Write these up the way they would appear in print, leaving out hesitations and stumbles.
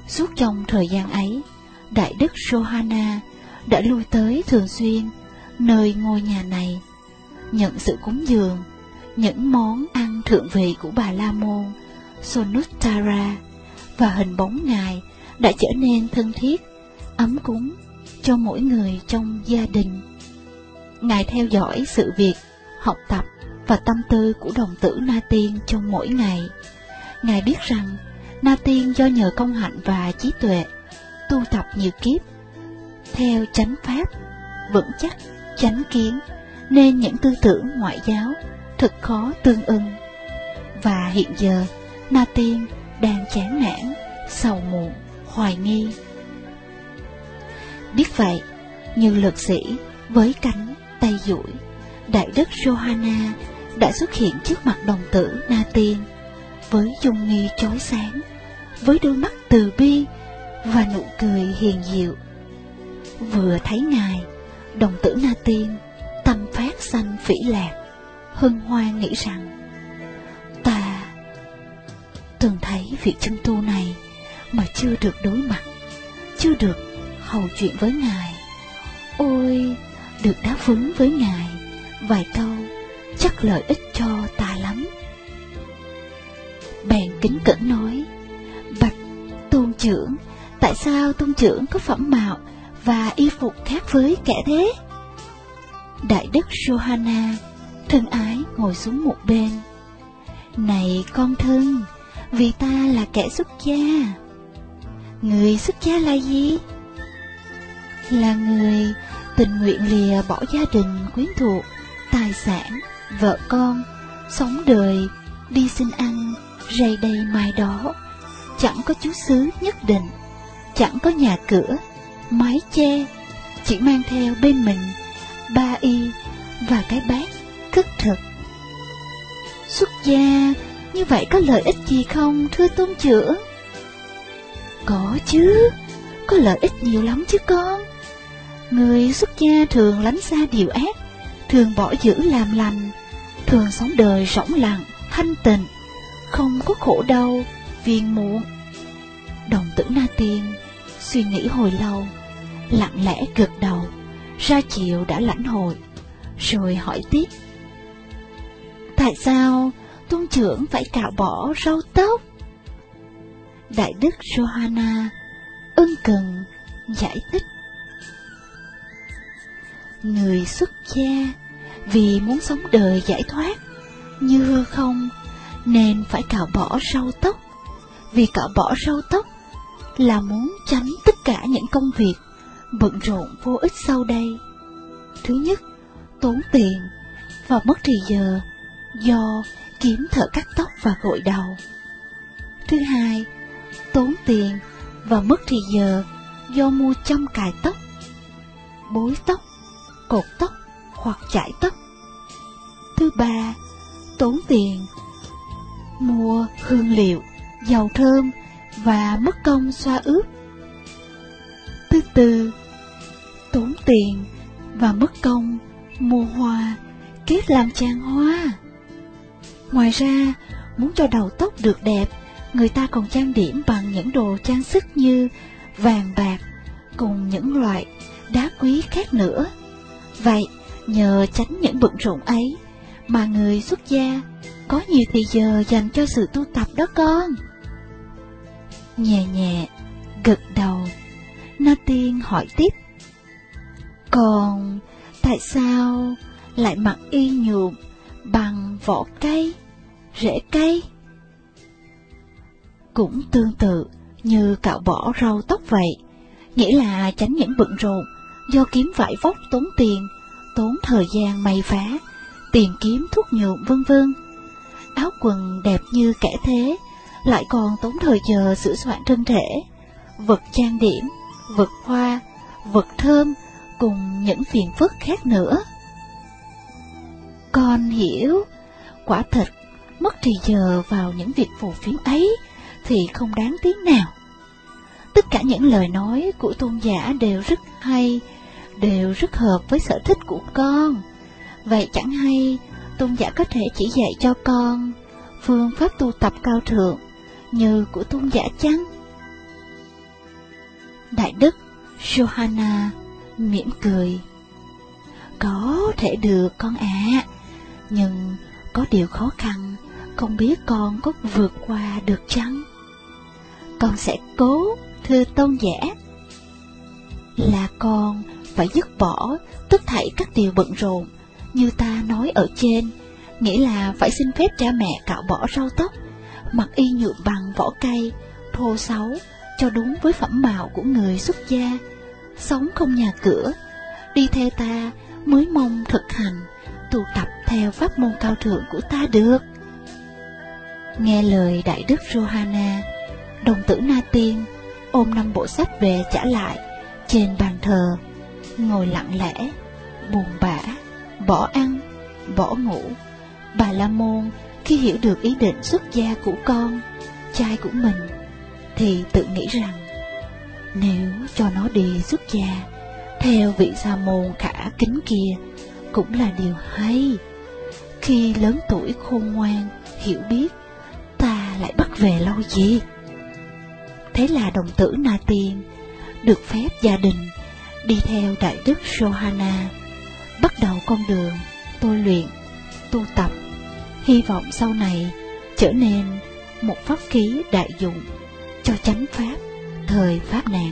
Suốt trong thời gian ấy, Đại đức Johanna đã lui tới thường xuyên nơi ngôi nhà này, nhận sự cúng dường, những món ăn thượng vị của Bà La Môn Sonuttara, và hình bóng Ngài đã trở nên thân thiết, ấm cúng cho mỗi người trong gia đình. Ngài theo dõi sự việc, học tập và tâm tư của đồng tử Na Tiên trong mỗi ngày. Ngài biết rằng Na Tiên do nhờ công hạnh và trí tuệ tu tập nhiều kiếp theo chánh pháp, vững chắc, chánh kiến, nên những tư tưởng ngoại giáo thật khó tương ưng. Và hiện giờ Na Tiên đang chán nản, sầu muộn, hoài nghi. Biết vậy, như lực sĩ với cánh tay duỗi, Đại đức Johanna đã xuất hiện trước mặt đồng tử Na Tiên với dung nghi chói sáng, với đôi mắt từ bi và nụ cười hiền diệu. Vừa thấy Ngài, đồng tử Na Tiên tâm phát sanh phỉ lạc, hân hoan nghĩ rằng: ta từng thấy vị chân tu này mà chưa được đối mặt, chưa được hầu chuyện với Ngài. Ôi, được đáp vấn với Ngài vài câu chắc lợi ích cho ta lắm. Bèn kính cẩn nói: bạch tôn trưởng, tại sao tôn trưởng có phẩm mạo và y phục khác với kẻ thế? Đại đức Johanna thân ái ngồi xuống một bên. Này con thân, vì ta là kẻ xuất gia. Người xuất gia là gì? Là người tình nguyện lìa bỏ gia đình quyến thuộc, tài sản, vợ con, sống đời, đi xin ăn, rầy đây mai đó, chẳng có chú xứ nhất định, chẳng có nhà cửa, mái che, chỉ mang theo bên mình ba y và cái bát cất thực. Xuất gia như vậy có lợi ích gì không, thưa tôn trưởng? Có chứ, có lợi ích nhiều lắm chứ con. Người xuất gia thường lánh xa điều ác, thường bỏ giữ làm lành, thường sống đời rỗng lặng, thanh tịnh, không có khổ đau, phiền muộn. Đồng tử Na Tiên suy nghĩ hồi lâu, lặng lẽ gật đầu, ra chiều đã lãnh hội, rồi hỏi tiếp: tại sao tôn trưởng phải cạo bỏ râu tóc? Đại đức Johanna ân cần giải thích: người xuất gia vì muốn sống đời giải thoát như hư không nên phải cạo bỏ râu tóc. Vì cạo bỏ râu tóc là muốn tránh tất cả những công việc bận rộn vô ích sau đây. Thứ nhất, tốn tiền và mất thì giờ do kiếm thợ cắt tóc và gội đầu. Thứ hai, tốn tiền và mất thì giờ do mua châm cài tóc, bối tóc, cột tóc hoặc chải tóc. Thứ ba, tốn tiền mua hương liệu, dầu thơm và mất công xoa ướp. Thứ tư, tốn tiền và mất công mua hoa, kết làm chàng hoa. Ngoài ra, muốn cho đầu tóc được đẹp, người ta còn trang điểm bằng những đồ trang sức như vàng bạc cùng những loại đá quý khác nữa. Vậy, nhờ tránh những bận rộn ấy mà người xuất gia có nhiều thì giờ dành cho sự tu tập đó con. Nhẹ nhẹ gật đầu, Na Tiên hỏi tiếp: còn tại sao lại mặc y nhuộm bằng vỏ cây, rễ cây? Cũng tương tự như cạo bỏ râu tóc vậy, nghĩa là tránh những bận rộn do kiếm vải vóc tốn tiền, tốn thời gian may vá, tìm kiếm thuốc nhuộm vân vân. Áo quần đẹp như kẻ thế lại còn tốn thời giờ sửa soạn thân thể, vật trang điểm, vật hoa, vật thơm cùng những phiền phức khác nữa. Con hiểu, quả thật mất thì giờ vào những việc phù phiếm ấy thì không đáng tiếng nào. Tất cả những lời nói của tôn giả đều rất hay, đều rất hợp với sở thích của con. Vậy chẳng hay tôn giả có thể chỉ dạy cho con phương pháp tu tập cao thượng như của tôn giả chăng? Đại đức Johanna mỉm cười. Có thể được con ạ, nhưng có điều khó khăn, không biết con có vượt qua được chăng? Con sẽ cố, thưa tôn giả. Là con phải dứt bỏ tất thảy các điều bận rộn như ta nói ở trên, nghĩa là phải xin phép cha mẹ cạo bỏ râu tóc, mặc y nhuộm bằng vỏ cây, thô xấu cho đúng với phẩm mạo của người xuất gia, sống không nhà cửa, đi theo ta mới mong thực hành, tu tập theo pháp môn cao thượng của ta được. Nghe lời Đại đức Johanna, đồng tử Na Tiên ôm 5 bộ sách về trả lại trên bàn thờ, ngồi lặng lẽ, buồn bã, bỏ ăn, bỏ ngủ. Bà La Môn khi hiểu được ý định xuất gia của con trai của mình thì tự nghĩ rằng nếu cho nó đi xuất gia theo vị sa môn khả kính kia cũng là điều hay. Khi lớn tuổi khôn ngoan hiểu biết, ta lại bắt về lâu gì? Thế là đồng tử Na Tiên được phép gia đình đi theo Đại đức Johanna, bắt đầu con đường tôi luyện, tu tập, hy vọng sau này trở nên một pháp khí đại dụng cho chánh pháp thời pháp nạn.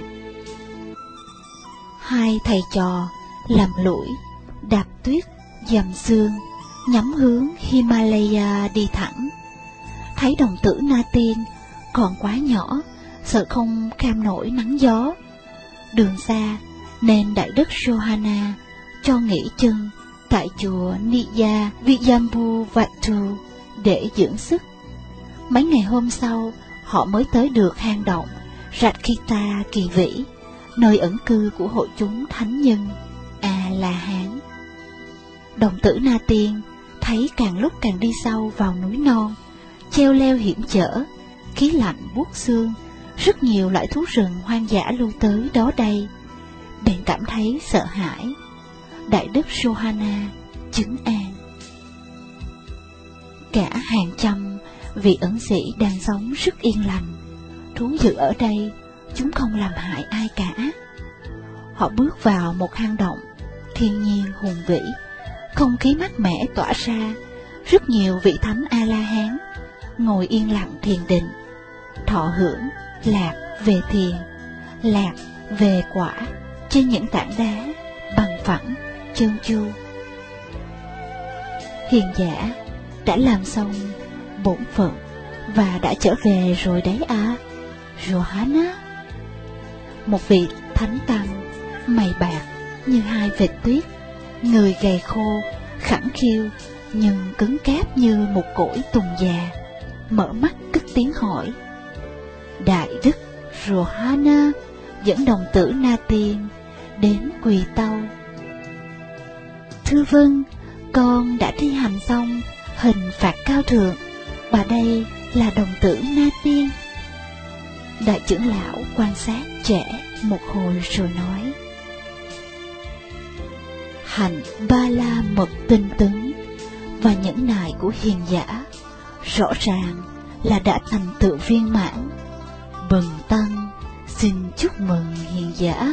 Hai thầy trò làm lũi, đạp tuyết, dầm sương, nhắm hướng Himalaya đi thẳng. Thấy đồng tử Na Tiên còn quá nhỏ, sợ không kham nổi nắng gió. Đường xa nên Đại đức Johanna cho nghỉ chân tại chùa Niya Vijayambuvatu để dưỡng sức. Mấy ngày hôm sau, họ mới tới được hang động Rakkhita Kỳ Vĩ, nơi ẩn cư của hội chúng thánh nhân A-la-hán. Đồng tử Na Tiên thấy càng lúc càng đi sâu vào núi non, treo leo hiểm trở, khí lạnh buốt xương, rất nhiều loại thú rừng hoang dã lui tới đó đây. Bèn cảm thấy sợ hãi. Đại đức Johanna chứng an. Cả hàng trăm vị ẩn sĩ đang sống rất yên lành. Thú dữ ở đây, chúng không làm hại ai cả. Họ bước vào một hang động, thiên nhiên hùng vĩ, không khí mát mẻ tỏa ra. Rất nhiều vị thánh A-la-hán ngồi yên lặng thiền định, thọ hưởng lạc về thiền, lạc về quả trên những tảng đá bằng phẳng trơn tru. Hiền giả đã làm xong bổn phận và đã trở về rồi đấy à, Johanna. Một vị thánh tăng mày bạc như hai vệt tuyết, người gầy khô, khẳng khiu nhưng cứng cáp như một cỗi tùng già, mở mắt cất tiếng hỏi. Đại đức Johanna dẫn đồng tử Na Tiên đến quỳ tâu. Thưa vâng, con đã thi hành xong hình phạt cao thượng, và đây là đồng tử Na Tiên. Đại trưởng lão quan sát trẻ một hồi rồi nói. Hạnh Ba La Mật tinh tấn và nhẫn nại của hiền giả rõ ràng là đã thành tựu viên mãn. Bần tăng xin chúc mừng hiền giả.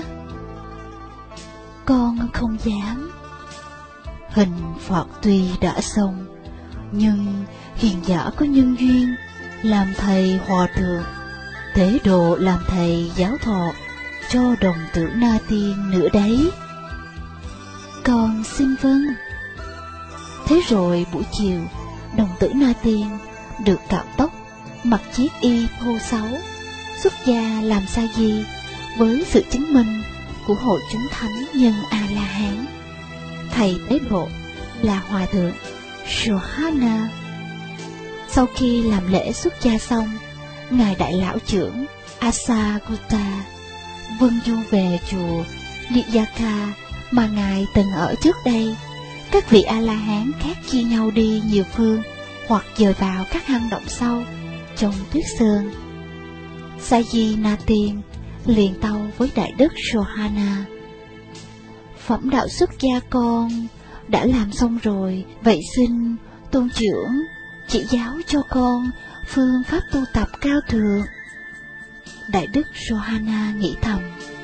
Con không dám. Hình phạt tuy đã xong, nhưng hiền giả có nhân duyên làm thầy hòa thượng, tế độ làm thầy giáo thọ cho đồng tử Na Tiên nữa đấy. Con xin vâng. Thế rồi buổi chiều, đồng tử Na Tiên được cạo tóc, mặc chiếc y thô xấu, xuất gia làm sa di với sự chứng minh của hội chúng thánh nhân A-la-hán. Thầy tế độ là hòa thượng Johanna. Sau khi làm lễ xuất gia xong, ngài đại lão trưởng Asagutta vâng du về chùa Niyaka mà ngài từng ở trước đây. Các vị A-la-hán khác chia nhau đi nhiều phương, hoặc dời vào các hang động sâu trong tuyết sơn. Sa-di Na Tiên liền tâu với Đại đức Johanna. Phẩm đạo xuất gia con đã làm xong rồi, vậy xin tôn trưởng chỉ giáo cho con phương pháp tu tập cao thượng. Đại đức Johanna nghĩ thầm,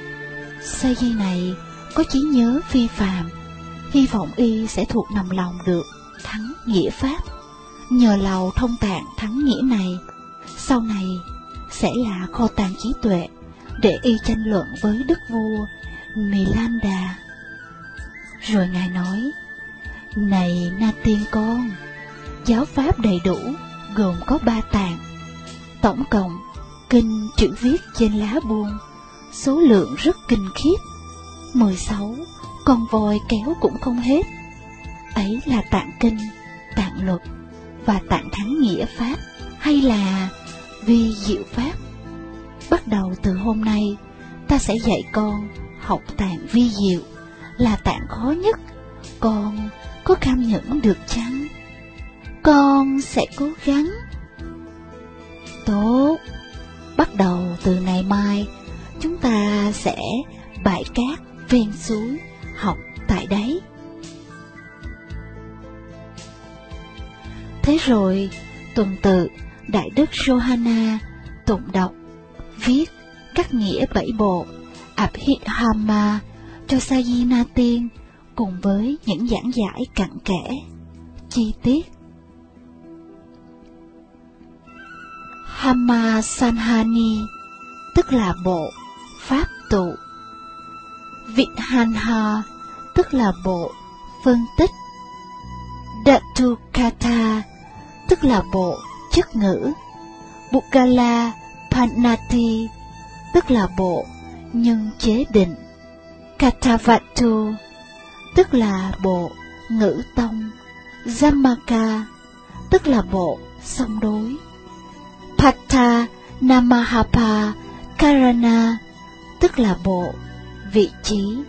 Sa di này có trí nhớ phi phàm, hy vọng y sẽ thuộc nằm lòng được thắng nghĩa pháp. Nhờ lầu thông tạng thắng nghĩa này, sau này sẽ là kho tàng trí tuệ để y tranh luận với đức vua Milanda. Rồi ngài nói: Này Na Tiên con, giáo pháp đầy đủ gồm có 3 tạng. Tổng cộng kinh chữ viết trên lá buông, số lượng rất kinh khiếp, 16 con voi kéo cũng không hết. Ấy là tạng kinh, tạng luật và tạng thắng nghĩa pháp, hay là vi diệu pháp. Bắt đầu từ hôm nay, ta sẽ dạy con học tạng vi diệu, là tạng khó nhất. Con có cam nhẫn được chăng? Con sẽ cố gắng. Tốt, bắt đầu từ ngày mai, chúng ta sẽ bãi cát ven suối học tại đấy. Thế rồi, tuần tự, Đại đức Sohana tụng đọc, viết các nghĩa 7 bộ Abhidhamma cho Sa di Na Tiên, cùng với những giảng giải cặn kẽ, chi tiết. Hamma Sanhani tức là bộ pháp tụ, Vidhanha tức là bộ phân tích, Datukata tức là bộ chất ngữ, Bukala Panati tức là bộ nhân chế định, Katavatu tức là bộ ngữ tông, Zammaka tức là bộ song đối, Patta Namahapa Karana tức là bộ vị trí.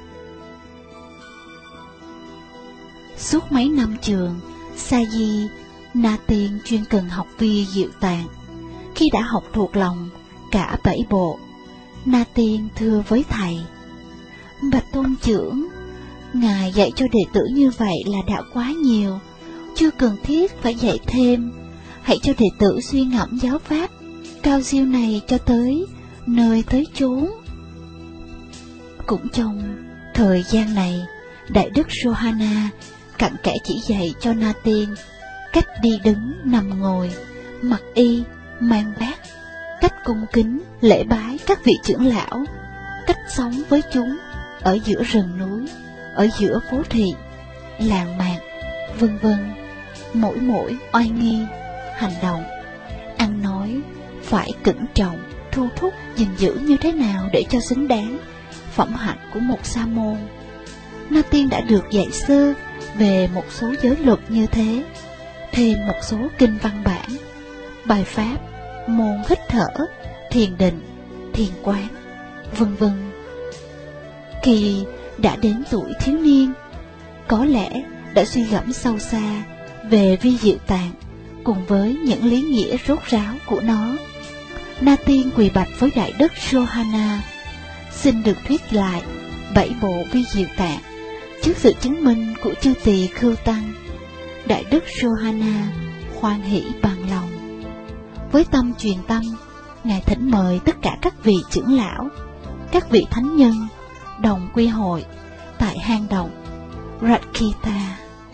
Suốt mấy năm trường, Sa di Na Tiên chuyên cần học vi diệu tạng. Khi đã học thuộc lòng cả 7 bộ, Na Tiên thưa với thầy: Bạch tôn trưởng, ngài dạy cho đệ tử như vậy là đã quá nhiều, chưa cần thiết phải dạy thêm. Hãy cho đệ tử suy ngẫm giáo pháp cao siêu này cho tới nơi tới chốn. Cũng trong thời gian này, Đại đức Sohana cặn kẽ chỉ dạy cho Na Tiên cách đi đứng nằm ngồi, mặc y mang bát, cách cung kính lễ bái các vị trưởng lão, cách sống với chúng ở giữa rừng núi, ở giữa phố thị, làng mạc, vân vân. Mỗi oai nghi, hành động, ăn nói phải cẩn trọng, thu thúc, gìn giữ như thế nào để cho xứng đáng phẩm hạnh của một sa môn. Na Tiên đã được dạy sơ về một số giới luật như thế, thêm một số kinh văn bản, bài pháp, môn hít thở, thiền định, thiền quán, vân vân. Khi đã đến tuổi thiếu niên, có lẽ đã suy gẫm sâu xa về vi diệu tạng cùng với những lý nghĩa rốt ráo của nó. Na Tiên quỳ bạch với Đại đức Sohana, xin được thuyết lại 7 bộ vi diệu tạng trước sự chứng minh của chư tỳ Khưu Tăng. Đại đức Sohana hoan hỷ bằng lòng. Với tâm truyền tâm, ngài thỉnh mời tất cả các vị trưởng lão, các vị thánh nhân đồng quy hội tại hang động Rakita.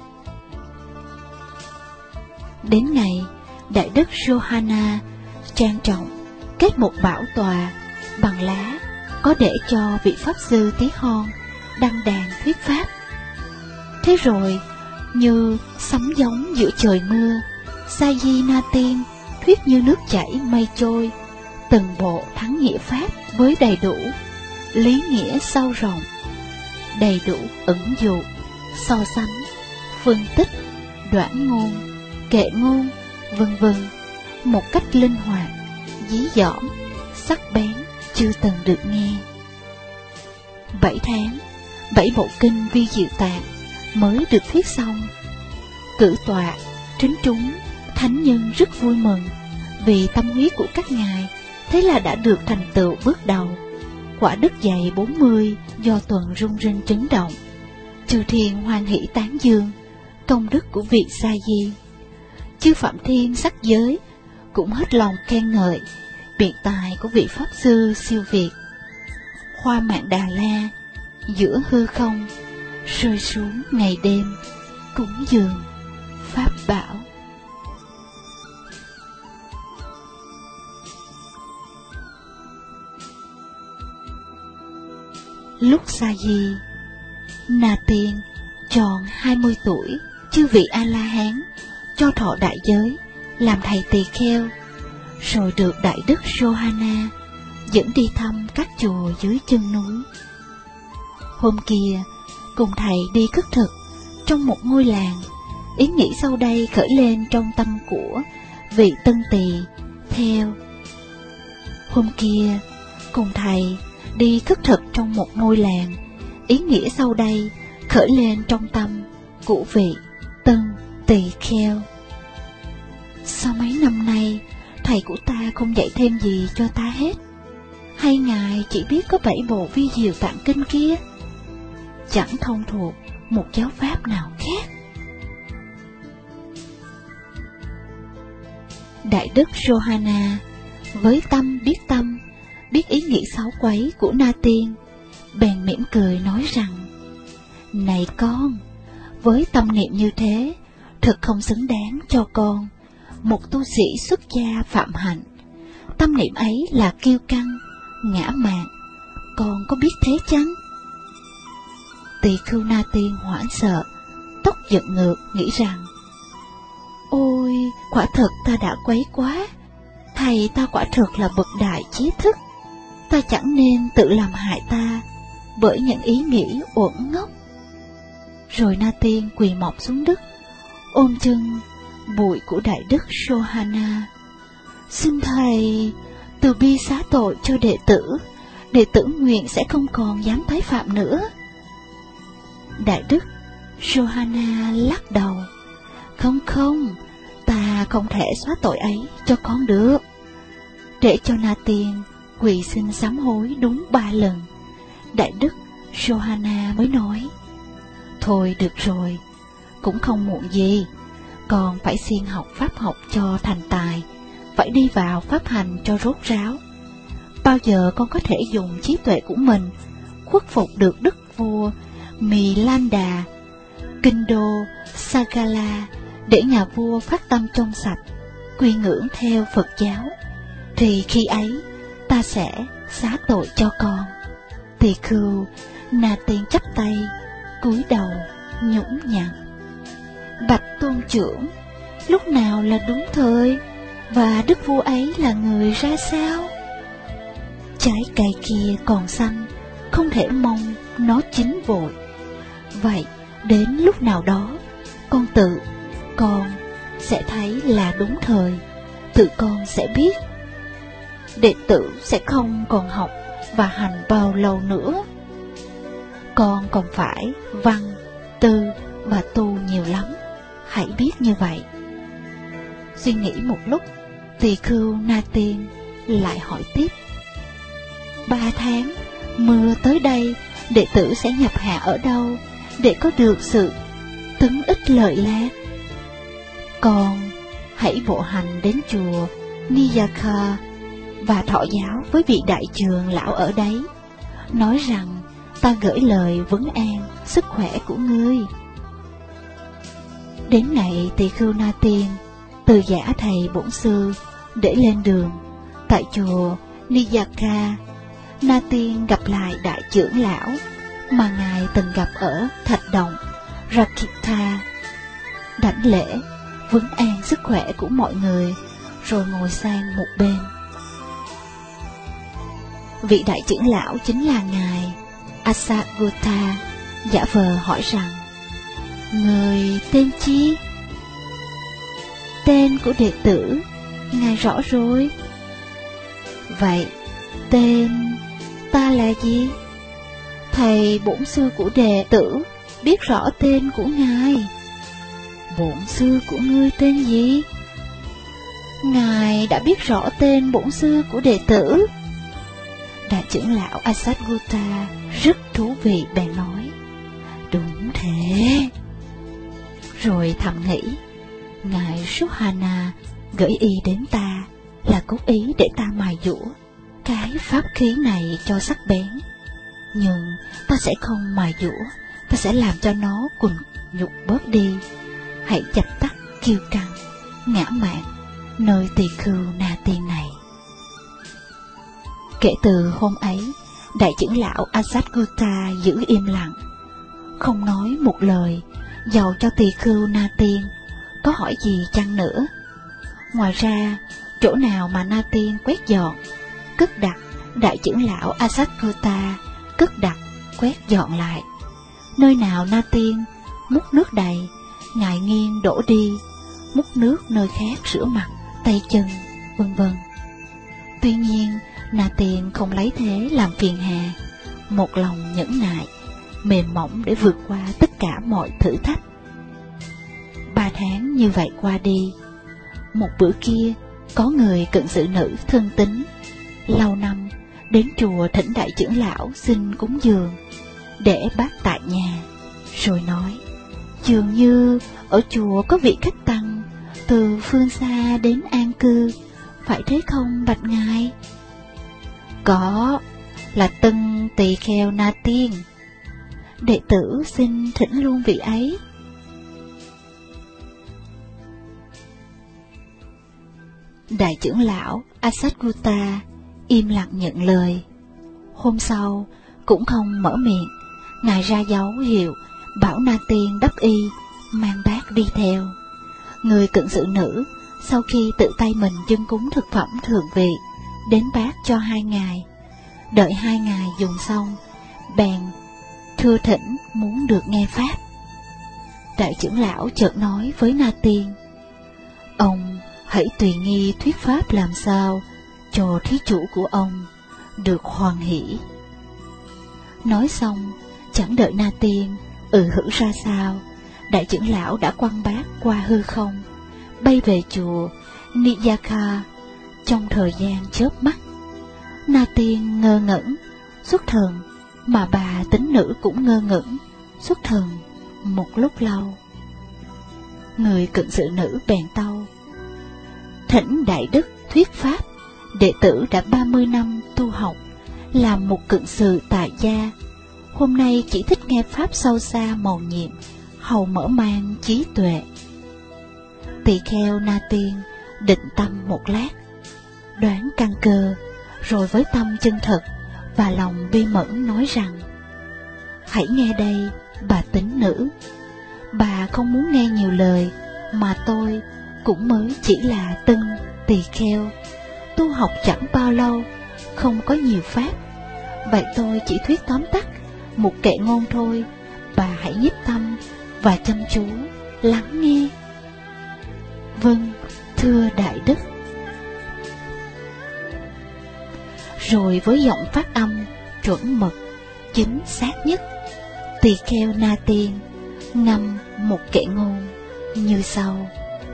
Đến ngày, Đại đức Sohana trang trọng kết một bảo tòa bằng lá, có để cho vị pháp sư tí hon đăng đàn thuyết pháp. Thế rồi, như sấm giống giữa trời mưa, Sa di Na Tiên thuyết như nước chảy mây trôi, từng bộ thắng nghĩa pháp với đầy đủ lý nghĩa sâu rộng, đầy đủ ẩn dụ, so sánh, phân tích, đoản ngôn, kệ ngôn, vân vân, một cách linh hoạt, dí dỏm, sắc bén chưa từng được nghe. 7 tháng, 7 bộ kinh vi diệu tạng mới được thuyết xong. Cử tọa, trấn chúng, thánh nhân rất vui mừng vì tâm huyết của các ngài, thế là đã được thành tựu bước đầu. Quả đức dày 40 do tuần rung rinh chấn động. Chư thiên hoan hỷ tán dương công đức của vị Sa di. Chư phạm thiên sắc giới cũng hết lòng khen ngợi biện tài của vị pháp sư siêu việt. hoa mạn Đà La giữa hư không rơi xuống ngày đêm, cúng dường pháp bảo. Lúc sa di, Na Tiên tròn 20 tuổi, chư vị A-la-hán cho thọ đại giới, làm thầy tỳ kheo, rồi được Đại Đức Sohana dẫn đi thăm các chùa dưới chân núi. Hôm kia, cùng thầy đi khất thực trong một ngôi làng, ý nghĩ sau đây khởi lên trong tâm của vị tân tỳ theo. Hôm kia, cùng thầy đi khất thực trong một ngôi làng, ý nghĩa sau đây khởi lên trong tâm của vị tân tỳ kheo. Sau mấy năm nay, thầy của ta không dạy thêm gì cho ta hết, hay ngài chỉ biết có 7 bộ vi diệu tạng kinh kia, chẳng thông thuộc một giáo pháp nào khác. Đại Đức Sohana với tâm, biết ý nghĩ xấu quấy của Na Tiên, bèn mỉm cười nói rằng: Này con, với tâm niệm như thế, thực không xứng đáng cho con, một tu sĩ xuất gia phạm hạnh. Tâm niệm ấy là kiêu căng, ngã mạn, con có biết thế chăng? Tỳ khưu Na Tiên hoảng sợ, tóc giận ngược, nghĩ rằng: Ôi, quả thật ta đã quấy quá, thầy ta quả thực là bậc đại trí thức, ta chẳng nên tự làm hại ta bởi những ý nghĩ uổng ngốc. Rồi Na Tiên quỳ mọp xuống đất, ôm chân bụi của Đại Đức Sohana: Xin thầy từ bi xá tội cho đệ tử nguyện sẽ không còn dám tái phạm nữa. Đại Đức Sohana lắc đầu: Không, ta không thể xóa tội ấy cho con được. Để cho Na Tiên quỳ xin sám hối đúng 3 lần, Đại Đức Sohana mới nói: Thôi được rồi, cũng không muộn gì, con phải siêng học pháp học cho thành tài, phải đi vào pháp hành cho rốt ráo. Bao giờ con có thể dùng trí tuệ của mình khuất phục được đức vua Milanda, kinh đô Sagala, để nhà vua phát tâm trong sạch, quy ngưỡng theo Phật giáo, thì khi ấy ta sẽ xá tội cho con. Tỳ khưu Na Tiên chắp tay cúi đầu nhũng nhặn: Bạch tôn trưởng, lúc nào là đúng thời, và đức vua ấy là người ra sao? Trái cây kia còn xanh, không thể mong nó chín vội. Vậy đến lúc nào đó, con sẽ thấy là đúng thời, tự con sẽ biết. Đệ tử sẽ không còn học và hành bao lâu nữa. Con còn phải văn, tư và tu nhiều lắm, hãy biết như vậy. Suy nghĩ một lúc, tỳ khưu Na Tiên lại hỏi tiếp: 3 tháng mưa tới đây, đệ tử sẽ nhập hạ ở đâu để có được sự tấn ích lợi lạc? Con hãy bộ hành đến chùa Niyaka và thọ giáo với vị đại trường lão ở đấy, nói rằng ta gửi lời vấn an sức khỏe của ngươi. Đến ngày tỳ khưu Na Tiên từ giả thầy bổn sư để lên đường, tại chùa Niyaka, Na Tiên gặp lại đại trưởng lão mà ngài từng gặp ở thạch động Rakita, đảnh lễ vấn an sức khỏe của mọi người, rồi ngồi sang một bên. Vị đại trưởng lão chính là ngài Asagota, giả vờ hỏi rằng: Người tên chi? Tên của đệ tử ngài rõ rồi. Vậy tên ta là gì? Thầy bổn sư của đệ tử biết rõ tên của ngài. Bổn sư của ngươi tên gì? Ngài đã biết rõ tên bổn sư của đệ tử. Đại trưởng lão Asagota rất thú vị, bèn nói: Đúng thế. Rồi thầm nghĩ, ngài Sohana gửi ý đến ta là cố ý để ta mài dũa cái pháp khí này cho sắc bén, Nhưng ta sẽ không mài dũa, ta sẽ làm cho nó cùng nhục bớt đi. Hãy dập tắt kiêu căng, ngã mạn nơi tỳ khưu Na Tiên này. Kể từ hôm ấy, đại trưởng lão Asatgutta giữ im lặng, không nói một lời, dầu cho tỳ khưu Na Tiên có hỏi gì chăng nữa. Ngoài ra, chỗ nào mà Na Tiên quét dọn, cất đặt, đại trưởng lão Asatgutta cất đặt, quét dọn lại. Nơi nào Na Tiên múc nước đầy, ngài nghiêng đổ đi, múc nước nơi khác rửa mặt, tay chân, vân vân. Tuy nhiên, Na Tiên không lấy thế làm phiền hà, một lòng nhẫn nại, mềm mỏng để vượt qua tất cả mọi thử thách. 3 tháng như vậy qua đi. Một bữa kia, có người cận sự nữ thân tín, lâu năm đến chùa thỉnh đại trưởng lão xin cúng dường, để bác tại nhà, rồi nói: dường như ở chùa có vị khách tăng từ phương xa đến an cư, phải thế không bạch ngài? Có, là Tân Tỳ Kheo Na Tiên. Đệ tử xin thỉnh luôn vị ấy. Đại trưởng lão Asatgutta im lặng nhận lời. Hôm sau cũng không mở miệng, ngài ra dấu hiệu bảo Na Tiên đắp y, mang bát đi theo. Người cận sự nữ sau khi tự tay mình dâng cúng thực phẩm thượng vị, đến bát cho 2 ngài. Đợi 2 ngài dùng xong, bèn thưa thỉnh muốn được nghe pháp. Đại trưởng lão chợt nói với Na Tiên: ông hãy tùy nghi thuyết pháp làm sao cho thí chủ của ông được hoan hỷ. Nói xong, chẳng đợi Na Tiên hử ra sao, đại trưởng lão đã quăng bát qua hư không, bay về chùa Niyaka trong thời gian chớp mắt. Na Tiên ngơ ngẩn, xuất thần, mà bà tín nữ cũng ngơ ngẩn, xuất thần một lúc lâu. Người cận sự nữ bèn tâu: thỉnh đại đức thuyết pháp, đệ tử đã 30 năm tu học, làm một cận sự tại gia, hôm nay chỉ thích nghe pháp sâu xa mầu nhiệm, hầu mở mang trí tuệ. Tỳ kheo Na Tiên định tâm một lát, đoán căn cơ, rồi với tâm chân thật và lòng bi mẫn nói rằng: hãy nghe đây, bà tín nữ, bà không muốn nghe nhiều lời, mà tôi cũng mới chỉ là Tân Tỳ Kheo, tu học chẳng bao lâu, không có nhiều pháp, vậy tôi chỉ thuyết tóm tắt một kệ ngôn thôi, bà hãy nhiếp tâm và chăm chú lắng nghe. Vâng, thưa đại đức. Rồi với giọng phát âm chuẩn mực, chính xác nhất, Tỳ Kheo Na Tiên ngâm một kệ ngôn như sau: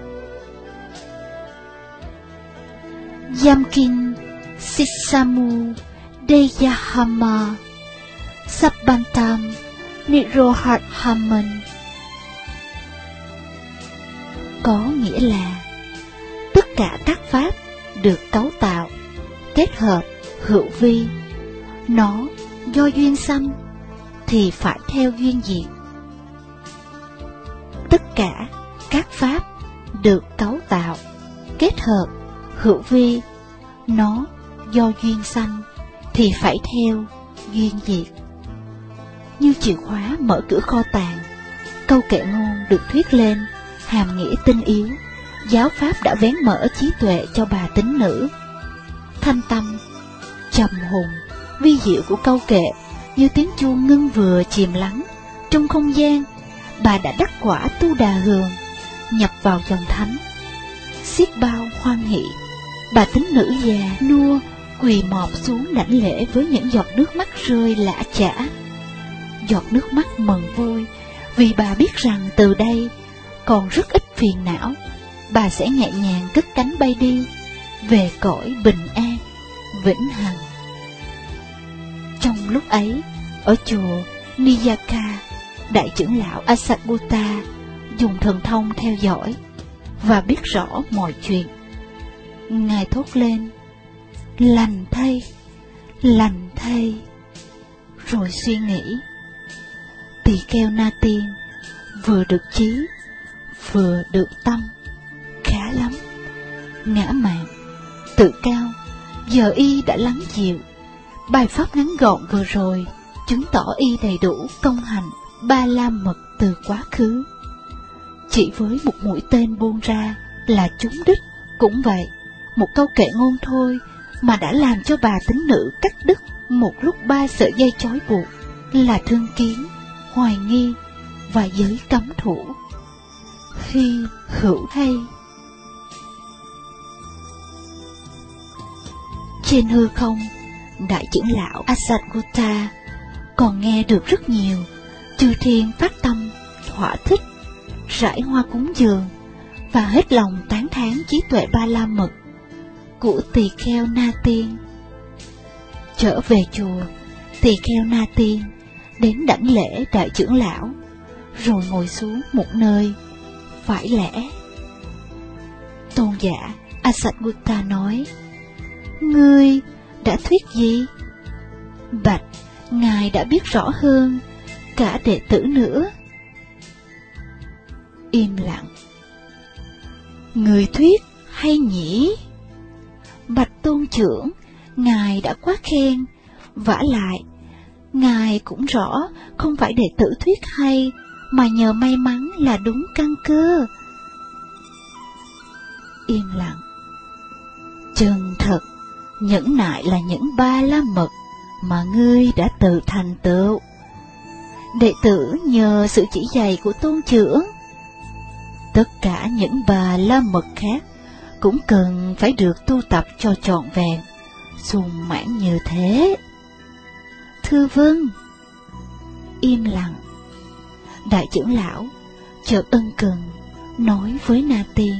Yamkin Sisamu Deyahama Sabbantam Nirohaman. Có nghĩa là tất cả các pháp được cấu tạo, kết hợp, hữu vi, nó do duyên sanh thì phải theo duyên diệt. Tất cả các pháp được cấu tạo, kết hợp, hữu vi, nó do duyên sanh thì phải theo duyên diệt. Như chìa khóa mở cửa kho tàng, câu kệ ngôn được thuyết lên, hàm nghĩa tinh yếu, giáo pháp đã vén mở trí tuệ cho bà tín nữ. Thanh tâm, trầm hùng, vi diệu của câu kệ như tiếng chuông ngưng vừa chìm lắng trong không gian. Bà đã đắc quả tu đà hường, nhập vào dòng thánh, xiết bao hoan hỷ. Bà tín nữ già nua quỳ mọp xuống đảnh lễ với những giọt nước mắt rơi lã chã. Giọt nước mắt mừng vui, vì bà biết rằng từ đây còn rất ít phiền não, bà sẽ nhẹ nhàng cất cánh bay đi về cõi bình an vĩnh hằng. Trong lúc ấy, ở chùa Niyaka, đại trưởng lão Asatgutta dùng thần thông theo dõi và biết rõ mọi chuyện. Ngài thốt lên: lành thay, lành thay. rồi suy nghĩ. Tỳ kheo Na Tiên vừa được trí, vừa được tâm, khá lắm. Ngã mạn, tự cao, giờ y đã lắng dịu. Bài pháp ngắn gọn vừa rồi chứng tỏ y đầy đủ công hành Ba La Mật từ quá khứ. Chỉ với một mũi tên buông ra là trúng đích. Cũng vậy, một câu kệ ngôn thôi mà đã làm cho bà tín nữ cắt đứt một lúc 3 sợi dây trói buộc là thương kiến, hoài nghi và giới cấm thủ. Hy hữu hay. Trên hư không, đại trưởng lão Asatgutta còn nghe được rất nhiều chư thiên phát tâm thỏa thích, rải hoa cúng dường và hết lòng tán thán trí tuệ Ba La Mật của tỳ kheo Na Tiên. Trở về chùa, tỳ kheo Na Tiên đến đảnh lễ đại trưởng lão, rồi ngồi xuống một nơi phải lẽ. Tôn giả Asatgutta nói: Ngươi đã thuyết gì? Bạch, ngài đã biết rõ hơn cả đệ tử nữa. Im lặng. Người thuyết hay nhỉ? Bạch tôn trưởng, ngài đã quá khen. Vả lại, ngài cũng rõ không phải đệ tử thuyết hay, mà nhờ may mắn là đúng căn cơ. Im lặng. Chân thật, nhẫn nại là những Ba La Mật mà ngươi đã tự thành tựu. Đệ tử nhờ sự chỉ dạy của tôn trưởng. Tất cả những Ba La Mật khác cũng cần phải được tu tập cho trọn vẹn, sung mãn như thế. Thưa vâng. Im lặng. Đại trưởng lão chợt ân cần nói với Na Tiên: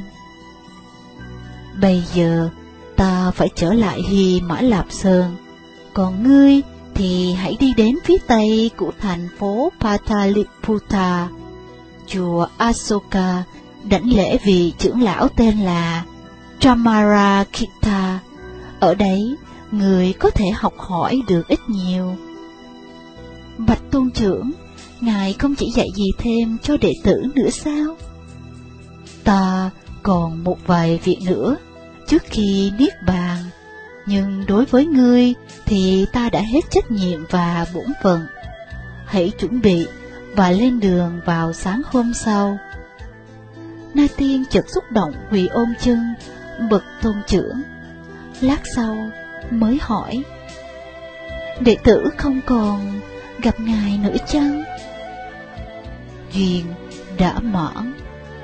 Bây giờ ta phải trở lại Hy Mã Lạp Sơn, còn ngươi thì hãy đi đến phía tây của thành phố Pataliputta, chùa Asoka, đảnh lễ vị trưởng lão tên là Tramarakita. Ở đấy, người có thể học hỏi được ít nhiều. Bạch tôn trưởng, ngài không chỉ dạy gì thêm cho đệ tử nữa sao? Ta còn một vài việc nữa trước khi niết bàn, nhưng đối với ngươi thì ta đã hết trách nhiệm và bổn phận. Hãy chuẩn bị và lên đường vào sáng hôm sau. Na Tiên chợt xúc động quỳ ôm chân bậc tôn trưởng. Lát sau mới hỏi: Đệ tử không còn gặp ngài nữa chăng? Duyên đã mãn.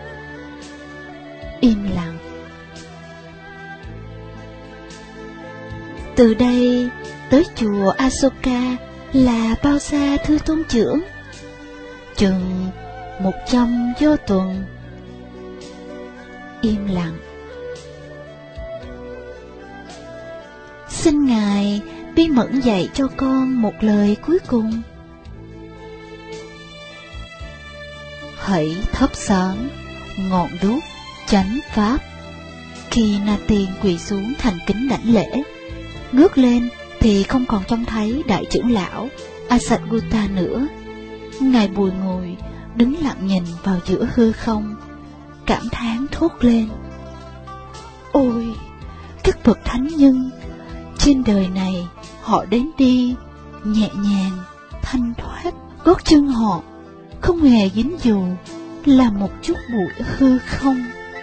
Im lặng. Từ đây tới chùa Asoka là bao xa thưa tôn trưởng? Chừng 100 vô tuần. Im lặng. Xin ngài bi mẫn dạy cho con một lời cuối cùng. Hãy thắp sáng ngọn đuốc chánh pháp. Khi Na Tiên quỳ xuống thành kính đảnh lễ, ngước lên thì không còn trông thấy đại trưởng lão Asatgutta nữa. Ngài bùi ngồi đứng lặng nhìn vào giữa hư không, cảm thán thốt lên: Ôi, các bậc thánh nhân trên đời này, họ đến đi nhẹ nhàng, thanh thoát, gót chân họ không hề dính dù là một chút bụi hư không.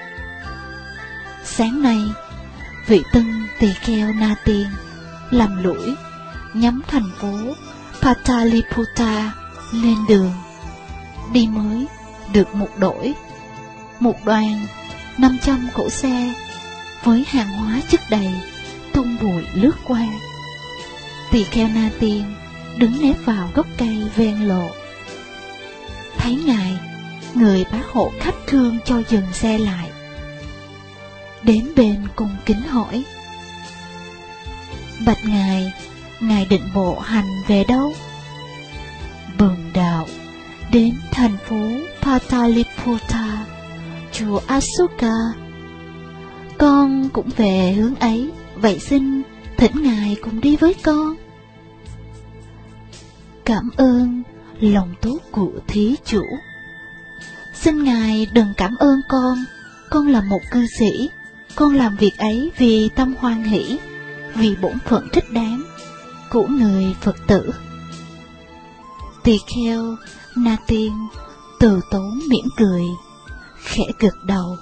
Sáng nay, vị tân tỳ kheo Na Tiên làm lũi nhắm thành phố Pataliputta lên đường. Đi mới được một đổi, một đoàn 500 cỗ xe với hàng hóa chất đầy tung bụi lướt qua. Tỳ kheo Na Tiên đứng nép vào gốc cây ven lộ. Thấy ngài, người bá hộ khách thương cho dừng xe lại. Đến bên cung kính hỏi: Bạch ngài định bộ hành về đâu? Bần đạo đến thành phố Pataliputta, chùa Asoka. Con cũng về hướng ấy, vậy xin thỉnh ngài cùng đi với con. cảm ơn lòng tốt của thí chủ. Xin Ngài đừng cảm ơn con là một cư sĩ, con làm việc ấy vì tâm hoan hỷ, vì bổn phận thích đáng của người Phật tử. Tỳ kheo Na Tiên từ tốn mỉm cười, khẽ gật đầu.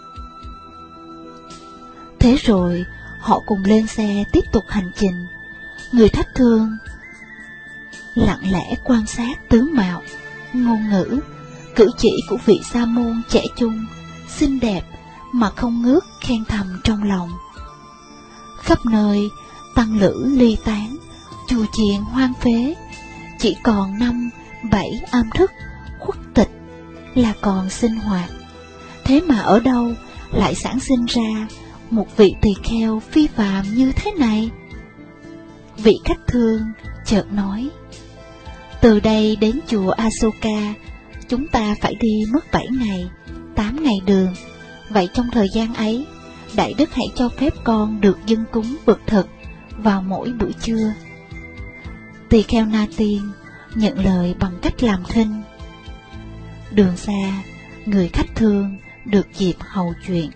Thế rồi họ cùng lên xe tiếp tục hành trình. Người thách thương lặng lẽ quan sát tướng mạo, ngôn ngữ, cử chỉ của vị sa môn trẻ trung, xinh đẹp mà không ngớt khen thầm trong lòng. Khắp nơi tăng lữ ly tán, chùa chiền hoang phế, chỉ còn 5-7 am thức khuất tịch là còn sinh hoạt. Thế mà ở đâu lại sản sinh ra một vị tỳ kheo phi phàm như thế này? Vị khách thương chợt nói: từ đây đến chùa Asoka chúng ta phải đi mất 7 ngày, 8 ngày đường. Vậy trong thời gian ấy, Đại Đức hãy cho phép con được dâng cúng bực thực vào mỗi buổi trưa. Tỳ kheo Na Tiên nhận lời bằng cách làm thinh. Đường xa, người khách thương được dịp hầu chuyện.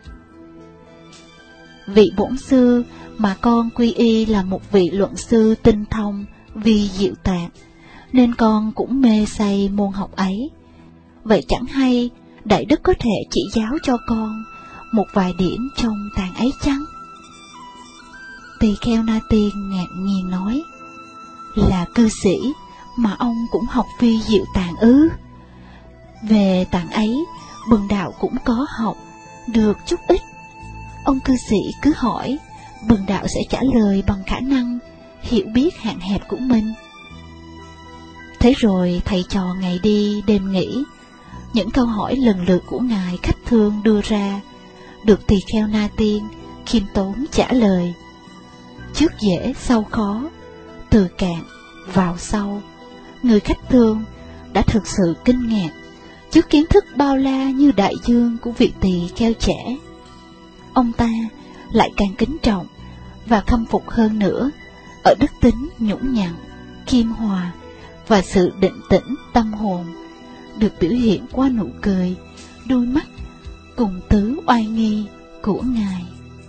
Vị bổn sư mà con quy y là một vị luận sư tinh thông vi diệu tạng, nên con cũng mê say môn học ấy. Vậy chẳng hay Đại Đức có thể chỉ giáo cho con một vài điểm trong tạng ấy chăng? Tỳ kheo Na Tiên ngạc nhiên nói: là cư sĩ mà ông cũng học vi diệu tạng ư? Về tạng ấy, bần đạo cũng có học được chút ít. Ông cư sĩ cứ hỏi, bần đạo sẽ trả lời bằng khả năng hiểu biết hạn hẹp của mình. Thế rồi thầy trò ngày đi đêm nghỉ, những câu hỏi lần lượt của ngài khách thương đưa ra được tỳ kheo Na Tiên khiêm tốn trả lời. Trước dễ sau khó, từ cạn vào sâu, người khách thương đã thực sự kinh ngạc trước kiến thức bao la như đại dương của vị tỳ kheo trẻ. Ông ta lại càng kính trọng và khâm phục hơn nữa ở đức tính nhũng nhặn, khiêm hòa và sự định tĩnh tâm hồn được biểu hiện qua nụ cười, đôi mắt cùng tứ oai nghi của ngài.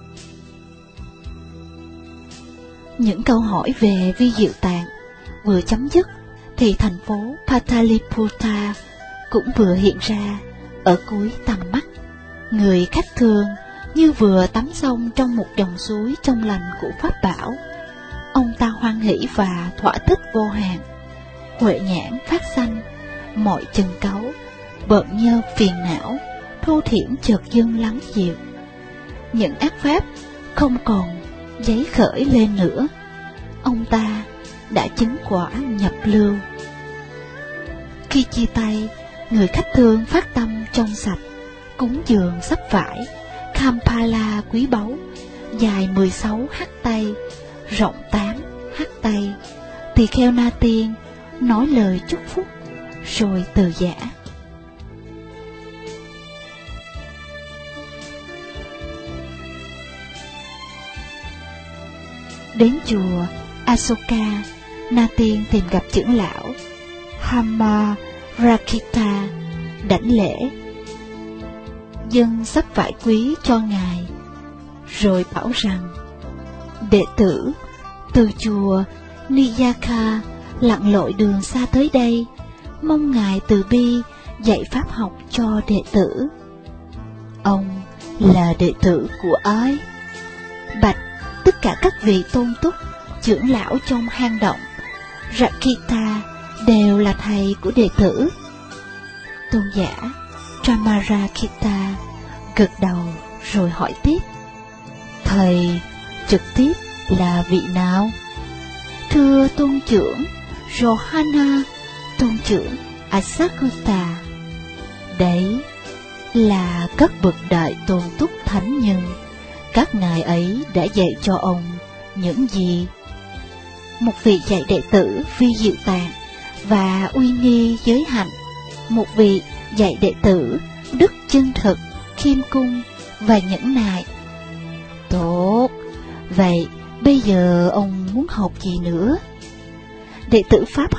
Những câu hỏi về vi diệu tạng vừa chấm dứt thì thành phố Pataliputta cũng vừa hiện ra ở cuối tầm mắt. Người khách thương như vừa tắm xong trong một dòng suối trong lành của Pháp bảo. Ông ta hoan hỷ và thỏa thích vô hạn. Huệ nhãn phát sanh, mọi chừng cáu, bợn nhơ phiền não, thô thiển chợt dâng lắng dịu. Những ác pháp không còn giấy khởi lên nữa. Ông ta đã chứng quả nhập lưu. Khi chia tay, người khách thương phát tâm trong sạch, cúng dường sắp vải Kampala quý báu, dài 16 hắt tay, rộng 8 hắt tay. Tỳ kheo Na Tiên nói lời chúc phúc rồi từ giã. Đến chùa Asoka, Na Tiên tìm gặp trưởng lão Hamarakita, đảnh lễ, dâng sắp vải quý cho ngài, rồi bảo rằng: đệ tử từ chùa Niyaka lặn lội đường xa tới đây, mong ngài từ bi dạy pháp học cho đệ tử. Ông là đệ tử của ai? Bạch tất cả các vị tôn túc, trưởng lão trong hang động Rakita đều là thầy của đệ tử. Tôn giả Chamarakita gật đầu rồi hỏi tiếp: thầy trực tiếp là vị nào? Thưa tôn trưởng Johanna, tôn trưởng Asakuta. Đấy là các bậc đại tôn túc thánh nhân. Các ngài ấy đã dạy cho ông những gì? Một vị dạy đệ tử vi diệu tạng và uy nghi giới hạnh. Một vị dạy đệ tử đức chân thực, khiêm cung và nhẫn nại. Tốt, vậy bây giờ ông muốn học gì nữa? Đệ tử pháp học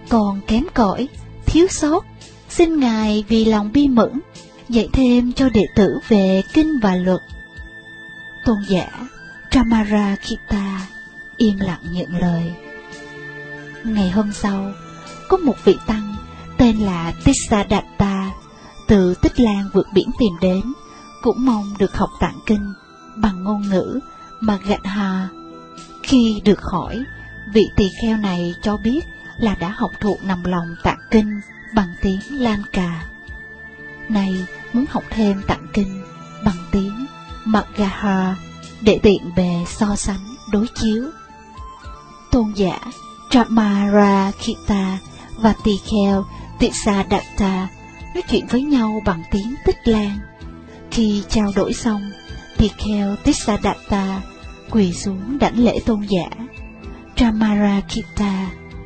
còn kém cỏi, thiếu sót, xin Ngài vì lòng bi mẫn dạy thêm cho đệ tử về kinh và luật. Tôn giả Brahmarakkhita im lặng nhận lời. Ngày hôm sau, có một vị tăng tên là Tissadatta từ Tích Lan vượt biển tìm đến, cũng mong được học tạng kinh bằng ngôn ngữ Magadha. Khi được hỏi, vị tỳ kheo này cho biết là đã học thuộc nằm lòng tạng kinh bằng tiếng Lanka. Nay muốn học thêm tạng kinh bằng tiếng Magadha để tiện bề so sánh đối chiếu. Tôn giả Brahmarakkhita và tỳ kheo Tissadatta nói chuyện với nhau bằng tiếng Tích Lan. Khi trao đổi xong, tỳ kheo Tissadatta quỳ xuống đảnh lễ tôn giả Brahmarakkhita.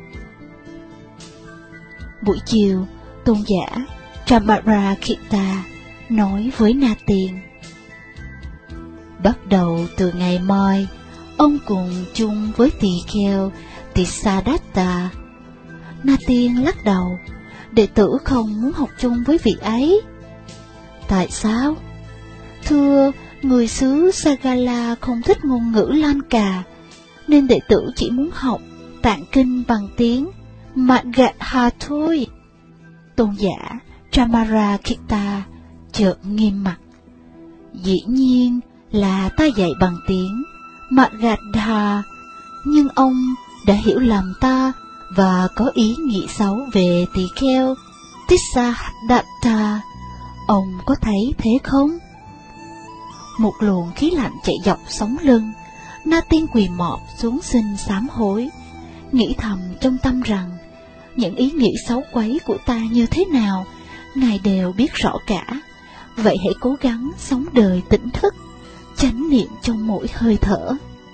Buổi chiều, tôn giả Brahmarakkhita nói với Na Tiên: bắt đầu từ ngày mai, ông cùng chung với tỳ kheo Tissadatta. Na Tiên lắc đầu: đệ tử không muốn học chung với vị ấy. Tại sao? Thưa, người xứ Sagala không thích ngôn ngữ Lanka, nên đệ tử chỉ muốn học tạng kinh bằng tiếng Magadha thôi. Tôn giả Brahmarakkhita chợt nghiêm mặt: dĩ nhiên là ta dạy bằng tiếng Magadha, nhưng ông đã hiểu lầm ta và có ý nghĩ xấu về tỳ kheo Tissadatta. Ông có thấy thế không? Một luồng khí lạnh chạy dọc sống lưng. Na Tiên quỳ mọp xuống xin sám hối, nghĩ thầm trong tâm rằng những ý nghĩ xấu quấy của ta như thế nào, Ngài đều biết rõ cả. Vậy hãy cố gắng sống đời tỉnh thức, chánh niệm trong mỗi hơi thở.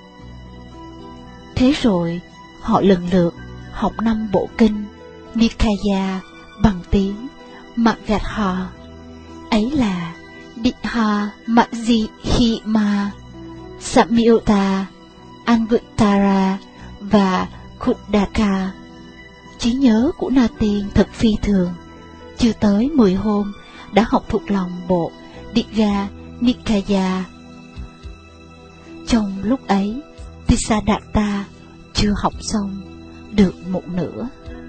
Thế rồi, họ lần lượt học 5 bộ kinh Nikaya bằng tiếng Magadha. Ấy là Diha Majjhima, Samyutta, Anguttara và Khuddaka. Trí nhớ của Na Tiên thật phi thường. Chưa tới 10 hôm đã học thuộc lòng bộ Digha Nikaya. Trong lúc ấy, Tissadatta chưa học xong được một nửa.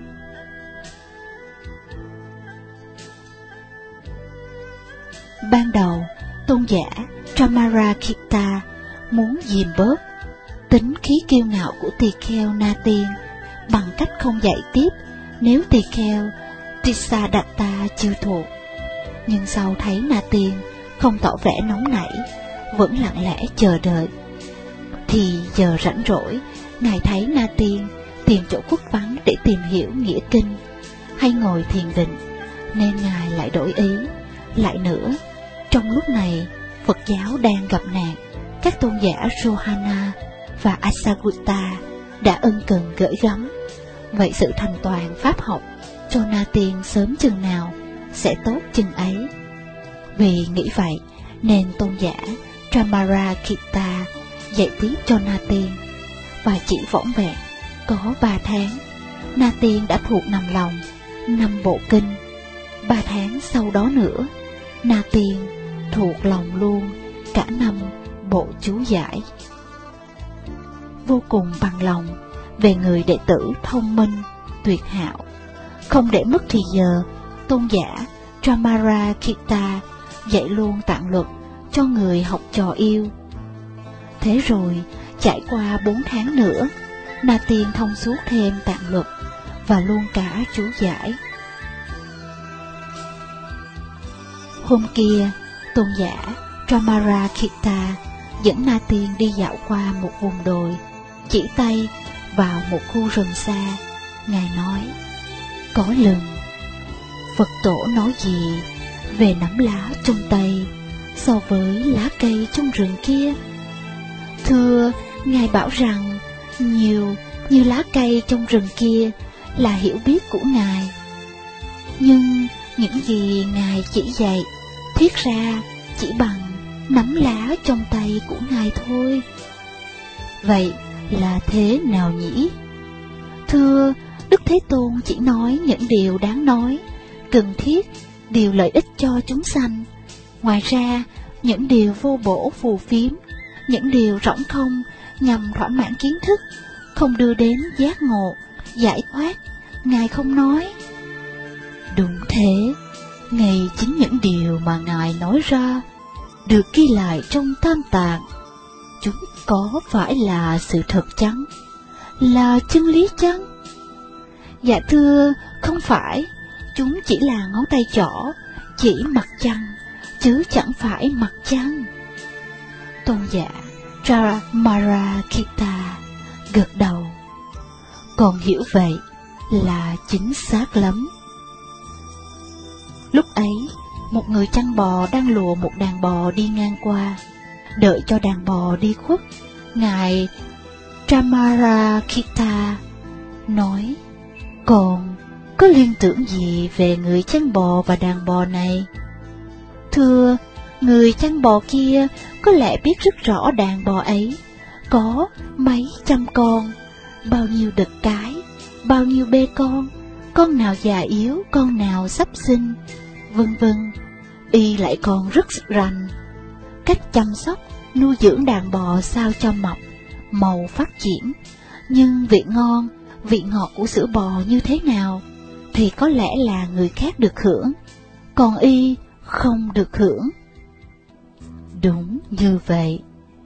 Ban đầu, tôn giả Brahmarakkhita muốn dìm bớt tính khí kiêu ngạo của tỳ kheo Na Tiên bằng cách không dạy tiếp nếu tỳ kheo Tissadatta chưa thuộc. Nhưng sau thấy Na Tiên không tỏ vẻ nóng nảy, vẫn lặng lẽ chờ đợi, thì giờ rảnh rỗi, Ngài thấy Na Tiên tìm chỗ khuất vắng để tìm hiểu nghĩa kinh hay ngồi thiền định, nên Ngài lại đổi ý. Lại nữa, trong lúc này Phật giáo đang gặp nạn, các tôn giả Rohana và Asagutta đã ân cần gửi gắm. Vậy sự thành toàn pháp học cho Na Tiên sớm chừng nào sẽ tốt chừng ấy. Vì nghĩ vậy nên tôn giả Brahmarakkhita dạy tiếp cho Na Tiên, và chỉ vỏn vẹn có 3 tháng, Na Tiên đã thuộc nằm lòng 5 bộ kinh. 3 tháng sau đó nữa, Na Tiên thuộc lòng luôn cả 5 bộ chú giải. Vô cùng bằng lòng về người đệ tử thông minh, tuyệt hảo, không để mất thì giờ, tôn giả Brahmarakkhita dạy luôn tạng luật cho người học trò yêu. Thế rồi, trải qua 4 tháng nữa, Na Tiên thông suốt thêm tạng luật và luôn cả chú giải. Hôm kia, tôn giả Brahmarakkhita dẫn Na Tiên đi dạo qua một vùng đồi, chỉ tay vào một khu rừng xa. Ngài nói: có lần Phật tổ nói gì về nắm lá trong tay so với lá cây trong rừng kia? Thưa, Ngài bảo rằng nhiều như lá cây trong rừng kia là hiểu biết của Ngài, nhưng những gì Ngài chỉ dạy thiết ra chỉ bằng nắm lá trong tay của Ngài thôi. Vậy là thế nào nhỉ? Thưa, Đức Thế Tôn chỉ nói những điều đáng nói, cần thiết, điều lợi ích cho chúng sanh. Ngoài ra, những điều vô bổ phù phiếm, những điều rỗng không nhằm thỏa mãn kiến thức, không đưa đến giác ngộ, giải thoát, Ngài không nói. Đúng thế, ngay chính những điều mà Ngài nói ra, được ghi lại trong Tam Tạng, chúng có phải là sự thật chăng? Là chân lý chăng? Dạ thưa, không phải, chúng chỉ là ngón tay trỏ, chỉ mặt trăng, chứ chẳng phải mặt trăng. Tôn giả Charamarakita gật đầu. Còn hiểu vậy là chính xác lắm. Lúc ấy, một người chăn bò đang lùa một đàn bò đi ngang qua. Đợi cho đàn bò đi khuất, Ngài Charamarakita nói: còn có liên tưởng gì về người chăn bò và đàn bò này? Thưa, người chăn bò kia có lẽ biết rất rõ đàn bò ấy có mấy trăm con, bao nhiêu đực cái, bao nhiêu bê con nào già yếu, con nào sắp sinh, vân vân. Y lại còn rất rành cách chăm sóc, nuôi dưỡng đàn bò sao cho mập, màu phát triển. Nhưng vị ngon, vị ngọt của sữa bò như thế nào thì có lẽ là người khác được hưởng, còn y không được hưởng. Đúng như vậy.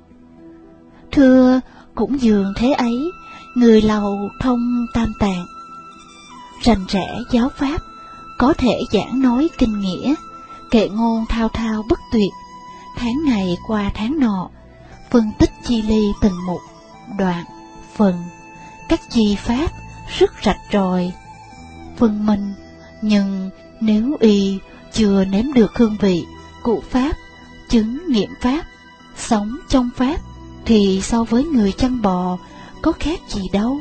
Thưa, cũng dường thế ấy, người lầu thông Tam Tạng, rành rẽ giáo pháp, có thể giảng nói kinh nghĩa, kệ ngôn thao thao bất tuyệt, tháng ngày qua tháng nọ, phân tích chi ly từng mục, đoạn, phần, các chi pháp rất rạch ròi, phân minh. Nhưng nếu y chưa nếm được hương vị của pháp, chứng nghiệm pháp, sống trong pháp, thì so với người chăn bò có khác gì đâu.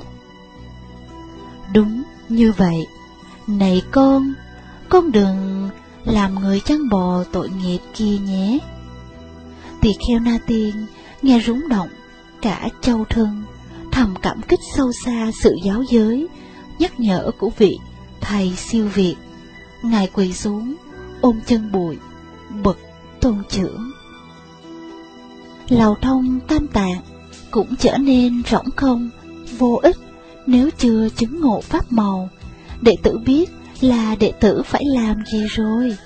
Đúng như vậy. Này con đừng làm người chăn bò tội nghiệp kia nhé. Tỳ kheo Na Tiên nghe rúng động cả châu thân, thầm cảm kích sâu xa sự giáo giới, nhắc nhở của vị thầy siêu việt. Ngài quỳ xuống, ôm chân bụi, bậc tôn trưởng. Lầu thông Tam Tạng cũng trở nên rỗng không, vô ích nếu chưa chứng ngộ pháp màu. Đệ tử biết là đệ tử phải làm gì rồi.